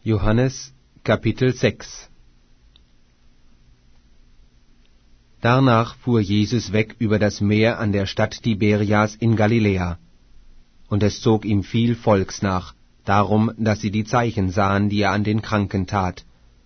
Johannes Kapitel 6. Danach fuhr Jesus weg über das Meer an der Stadt Tiberias in Galiläa. Und es zog ihm viel Volks nach, darum, dass sie die Zeichen sahen, die er an den Kranken tat.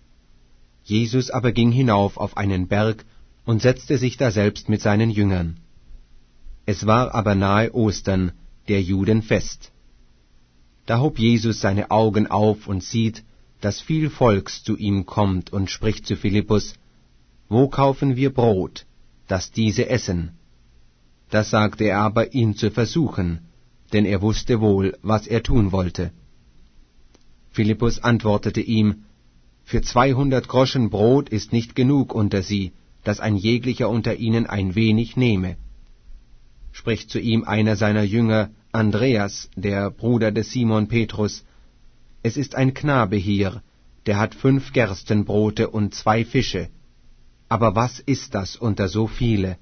Jesus aber ging hinauf auf einen Berg und setzte sich daselbst mit seinen Jüngern. Es war aber nahe Ostern, der Juden Fest. Da hob Jesus seine Augen auf und sieht, dass viel Volks zu ihm kommt, und spricht zu Philippus: Wo kaufen wir Brot, dass diese essen? Das sagte er aber, ihn zu versuchen, denn er wusste wohl, was er tun wollte. Philippus antwortete ihm: Für 200 Groschen Brot ist nicht genug unter sie, dass ein jeglicher unter ihnen ein wenig nehme. Spricht zu ihm einer seiner Jünger, Andreas, der Bruder des Simon Petrus: Es ist ein Knabe hier, der hat 5 Gerstenbrote und 2 Fische. Aber was ist das unter so viele?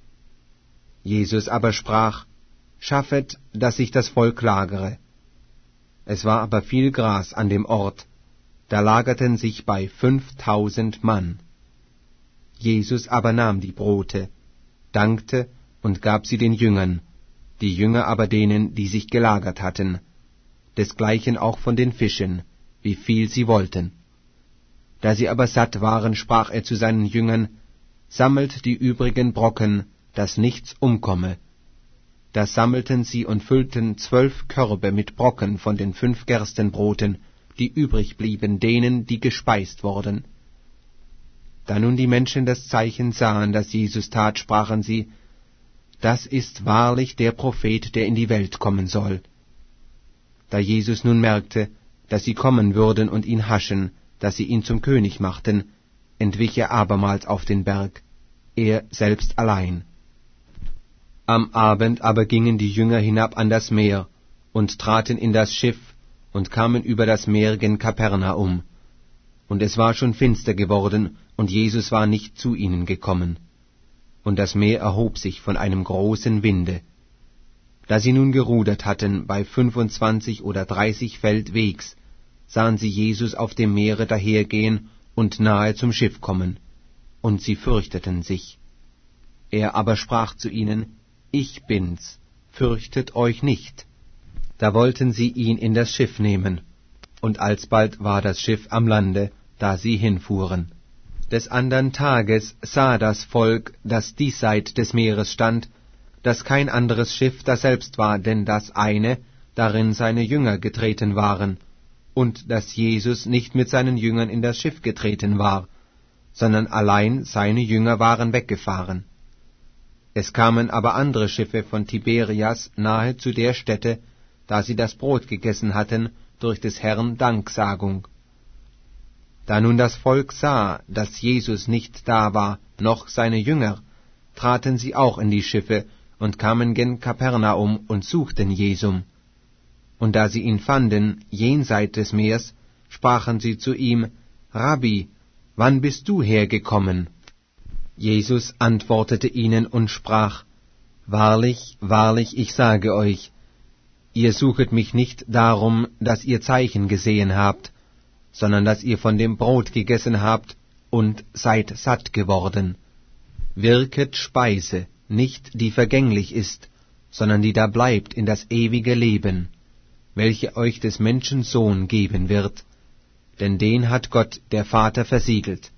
Jesus aber sprach: Schaffet, dass sich das Volk lagere. Es war aber viel Gras an dem Ort, da lagerten sich bei 5000 Mann. Jesus aber nahm die Brote, dankte und gab sie den Jüngern, die Jünger aber denen, die sich gelagert hatten, desgleichen auch von den Fischen, wie viel sie wollten. Da sie aber satt waren, sprach er zu seinen Jüngern: Sammelt die übrigen Brocken, dass nichts umkomme. Da sammelten sie und füllten 12 Körbe mit Brocken von den 5 Gerstenbroten, die übrig blieben denen, die gespeist wurden. Da nun die Menschen das Zeichen sahen, das Jesus tat, sprachen sie: Das ist wahrlich der Prophet, der in die Welt kommen soll. Da Jesus nun merkte, dass sie kommen würden und ihn haschen, dass sie ihn zum König machten, entwich er abermals auf den Berg, er selbst allein. Am Abend aber gingen die Jünger hinab an das Meer und traten in das Schiff und kamen über das Meer gen Kapernaum. Und es war schon finster geworden, und Jesus war nicht zu ihnen gekommen. Und das Meer erhob sich von einem großen Winde. Da sie nun gerudert hatten, bei 25 oder 30 Feld Wegs, sahen sie Jesus auf dem Meere dahergehen und nahe zum Schiff kommen, und sie fürchteten sich. Er aber sprach zu ihnen: Ich bin's, fürchtet euch nicht. Da wollten sie ihn in das Schiff nehmen, und alsbald war das Schiff am Lande, da sie hinfuhren. Des andern Tages sah das Volk, das diesseit des Meeres stand, dass kein anderes Schiff daselbst war, denn das eine, darin seine Jünger getreten waren, und dass Jesus nicht mit seinen Jüngern in das Schiff getreten war, sondern allein seine Jünger waren weggefahren. Es kamen aber andere Schiffe von Tiberias nahe zu der Stätte, da sie das Brot gegessen hatten, durch des Herrn Danksagung. Da nun das Volk sah, dass Jesus nicht da war, noch seine Jünger, traten sie auch in die Schiffe und kamen gen Kapernaum und suchten Jesum. Und da sie ihn fanden, jenseit des Meers, sprachen sie zu ihm: Rabbi, wann bist du hergekommen? Jesus antwortete ihnen und sprach: Wahrlich, wahrlich, ich sage euch, ihr suchet mich nicht darum, dass ihr Zeichen gesehen habt, sondern dass ihr von dem Brot gegessen habt und seid satt geworden. Wirket Speise, nicht die vergänglich ist, sondern die da bleibt in das ewige Leben, welche euch des Menschen Sohn geben wird, denn den hat Gott, der Vater, versiegelt.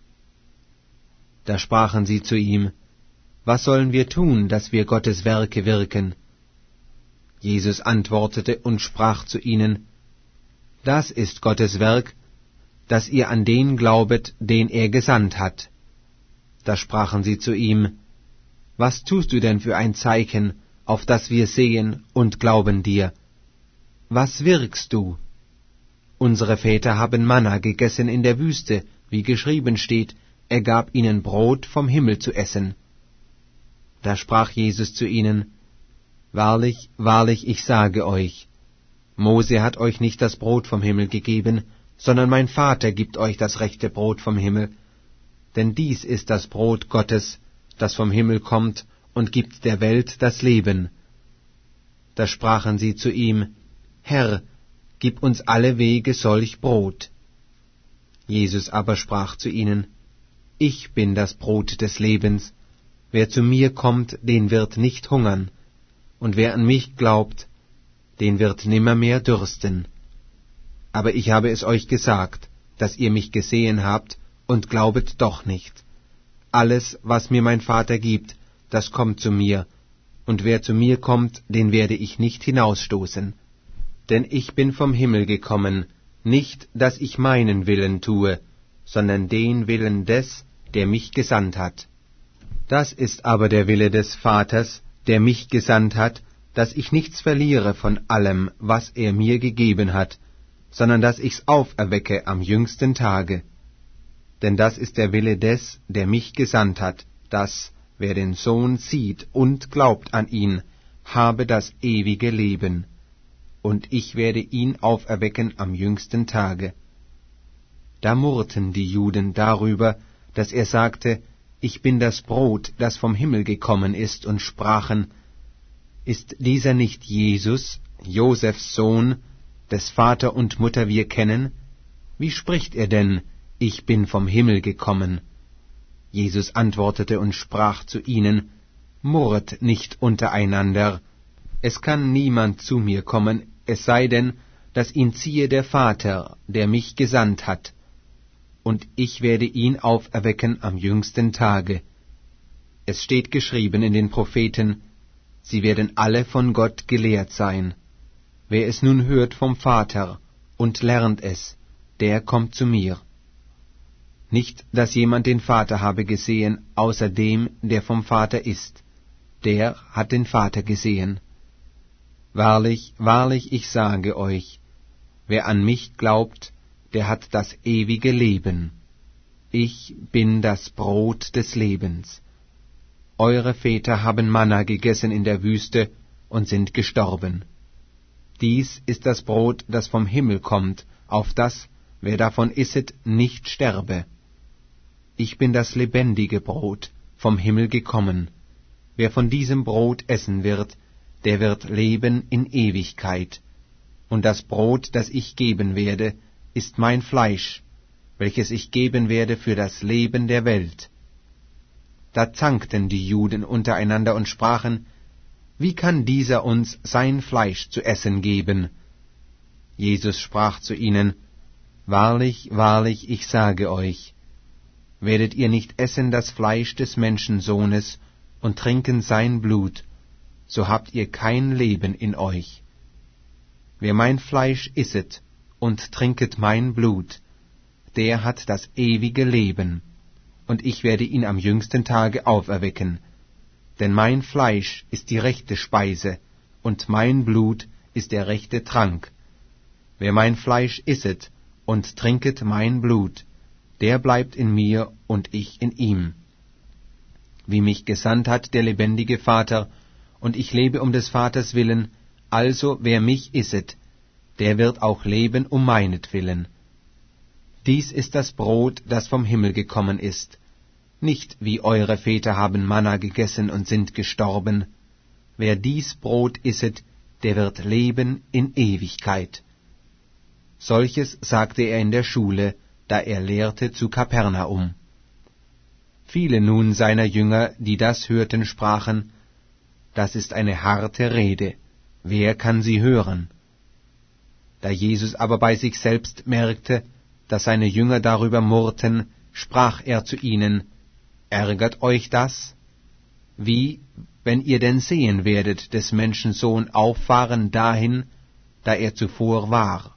Da sprachen sie zu ihm: Was sollen wir tun, dass wir Gottes Werke wirken? Jesus antwortete und sprach zu ihnen: Das ist Gottes Werk, dass ihr an den glaubet, den er gesandt hat. Da sprachen sie zu ihm: Was tust du denn für ein Zeichen, auf das wir sehen und glauben dir? Was wirkst du? Unsere Väter haben Manna gegessen in der Wüste, wie geschrieben steht, er gab ihnen Brot vom Himmel zu essen. Da sprach Jesus zu ihnen: Wahrlich, wahrlich, ich sage euch, Mose hat euch nicht das Brot vom Himmel gegeben, sondern mein Vater gibt euch das rechte Brot vom Himmel. Denn dies ist das Brot Gottes, das vom Himmel kommt und gibt der Welt das Leben. Da sprachen sie zu ihm: Herr, gib uns alle Wege solch Brot. Jesus aber sprach zu ihnen: Ich bin das Brot des Lebens. Wer zu mir kommt, den wird nicht hungern, und wer an mich glaubt, den wird nimmermehr dürsten. Aber ich habe es euch gesagt, dass ihr mich gesehen habt, und glaubet doch nicht. Alles, was mir mein Vater gibt, das kommt zu mir, und wer zu mir kommt, den werde ich nicht hinausstoßen. Denn ich bin vom Himmel gekommen, nicht, dass ich meinen Willen tue, sondern den Willen des, der mich gesandt hat. Das ist aber der Wille des Vaters, der mich gesandt hat, dass ich nichts verliere von allem, was er mir gegeben hat, sondern dass ich's auferwecke am jüngsten Tage. Denn das ist der Wille des, der mich gesandt hat, dass, wer den Sohn sieht und glaubt an ihn, habe das ewige Leben. Und ich werde ihn auferwecken am jüngsten Tage. Da murrten die Juden darüber, dass er sagte: Ich bin das Brot, das vom Himmel gekommen ist, und sprachen: Ist dieser nicht Jesus, Josefs Sohn, des Vater und Mutter wir kennen? Wie spricht er denn: Ich bin vom Himmel gekommen? Jesus antwortete und sprach zu ihnen: Murret nicht untereinander. Es kann niemand zu mir kommen, es sei denn, dass ihn ziehe der Vater, der mich gesandt hat. Und ich werde ihn auferwecken am jüngsten Tage. Es steht geschrieben in den Propheten: Sie werden alle von Gott gelehrt sein. Wer es nun hört vom Vater und lernt es, der kommt zu mir. Nicht, dass jemand den Vater habe gesehen, außer dem, der vom Vater ist. Der hat den Vater gesehen. Wahrlich, wahrlich, ich sage euch, wer an mich glaubt, der hat das ewige Leben. Ich bin das Brot des Lebens. Eure Väter haben Manna gegessen in der Wüste und sind gestorben. Dies ist das Brot, das vom Himmel kommt, auf das, wer davon isset, nicht sterbe. Ich bin das lebendige Brot, vom Himmel gekommen. Wer von diesem Brot essen wird, der wird leben in Ewigkeit. Und das Brot, das ich geben werde, ist mein Fleisch, welches ich geben werde für das Leben der Welt. Da zankten die Juden untereinander und sprachen: Wie kann dieser uns sein Fleisch zu essen geben? Jesus sprach zu ihnen: Wahrlich, wahrlich, ich sage euch, werdet ihr nicht essen das Fleisch des Menschensohnes und trinken sein Blut, so habt ihr kein Leben in euch. Wer mein Fleisch isset und trinket mein Blut, der hat das ewige Leben, und ich werde ihn am jüngsten Tage auferwecken. Denn mein Fleisch ist die rechte Speise, und mein Blut ist der rechte Trank. Wer mein Fleisch isset und trinket mein Blut, der bleibt in mir und ich in ihm. Wie mich gesandt hat der lebendige Vater, und ich lebe um des Vaters willen, also wer mich isset, der wird auch leben um meinetwillen. Dies ist das Brot, das vom Himmel gekommen ist. Nicht wie eure Väter haben Manna gegessen und sind gestorben. Wer dies Brot isset, der wird leben in Ewigkeit. Solches sagte er in der Schule, da er lehrte zu Kapernaum. Viele nun seiner Jünger, die das hörten, sprachen: Das ist eine harte Rede, wer kann sie hören? Da Jesus aber bei sich selbst merkte, dass seine Jünger darüber murrten, sprach er zu ihnen: Ärgert euch das? Wie, wenn ihr denn sehen werdet des Menschen Sohn auffahren dahin, da er zuvor war?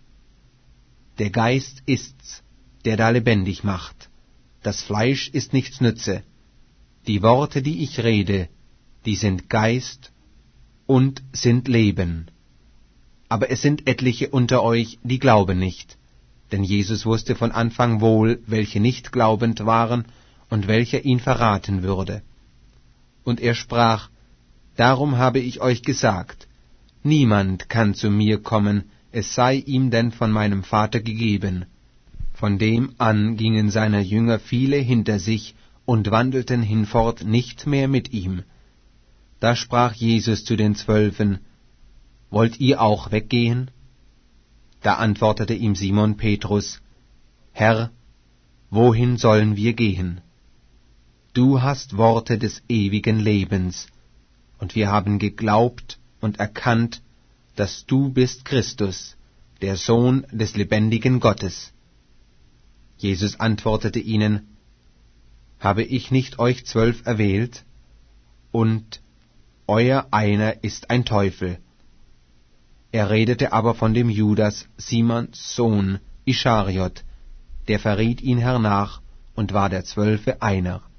Der Geist ist's, der da lebendig macht. Das Fleisch ist nichts nütze. Die Worte, die ich rede, die sind Geist und sind Leben. Aber es sind etliche unter euch, die glauben nicht. Denn Jesus wusste von Anfang wohl, welche nicht glaubend waren und welcher ihn verraten würde. Und er sprach: Darum habe ich euch gesagt, niemand kann zu mir kommen, es sei ihm denn von meinem Vater gegeben. Von dem an gingen seiner Jünger viele hinter sich und wandelten hinfort nicht mehr mit ihm. Da sprach Jesus zu den 12: Wollt ihr auch weggehen? Da antwortete ihm Simon Petrus: Herr, wohin sollen wir gehen? Du hast Worte des ewigen Lebens, und wir haben geglaubt und erkannt, dass du bist Christus, der Sohn des lebendigen Gottes. Jesus antwortete ihnen, habe ich nicht euch 12 erwählt? Und euer einer ist ein Teufel. Er redete aber von dem Judas, Simons Sohn, Ischariot, der verriet ihn hernach und war der 12 einer.